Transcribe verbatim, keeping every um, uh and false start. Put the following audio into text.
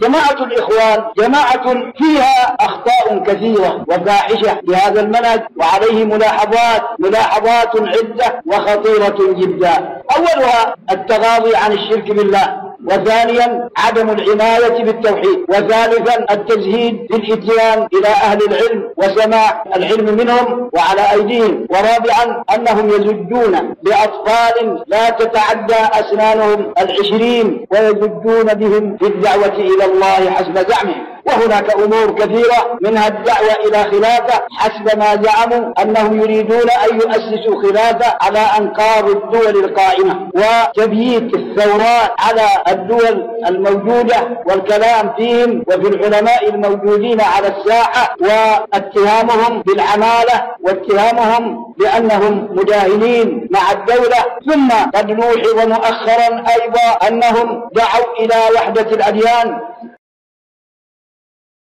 جماعة الإخوان جماعة فيها أخطاء كثيرة وفاحشة لهذا المنهج، وعليه ملاحظات ملاحظات عدة وخطيرة جدا. أولها التغاضي عن الشرك بالله، وثانيا عدم العناية بالتوحيد، وثالثا التزهيد في الإتيان إلى أهل العلم وسماع العلم منهم وعلى أيديهم، ورابعا أنهم يزجون بأطفال لا تتعدى أسنانهم العشرين ويزجون بهم في الدعوة إلى الله حسب زعمهم. وهناك أمور كثيرة منها الدعوة إلى خلافة حسب ما زعموا أنهم يريدون أن يؤسسوا خلافة على أنقاض الدول القائمة، وتبييت الثورات على الدول الموجودة والكلام فيهم وفي العلماء الموجودين على الساحة، واتهامهم بالعمالة واتهامهم بأنهم مداهنين مع الدولة. ثم قد نوحظ مؤخرا أيضا أنهم دعوا إلى وحدة الأديان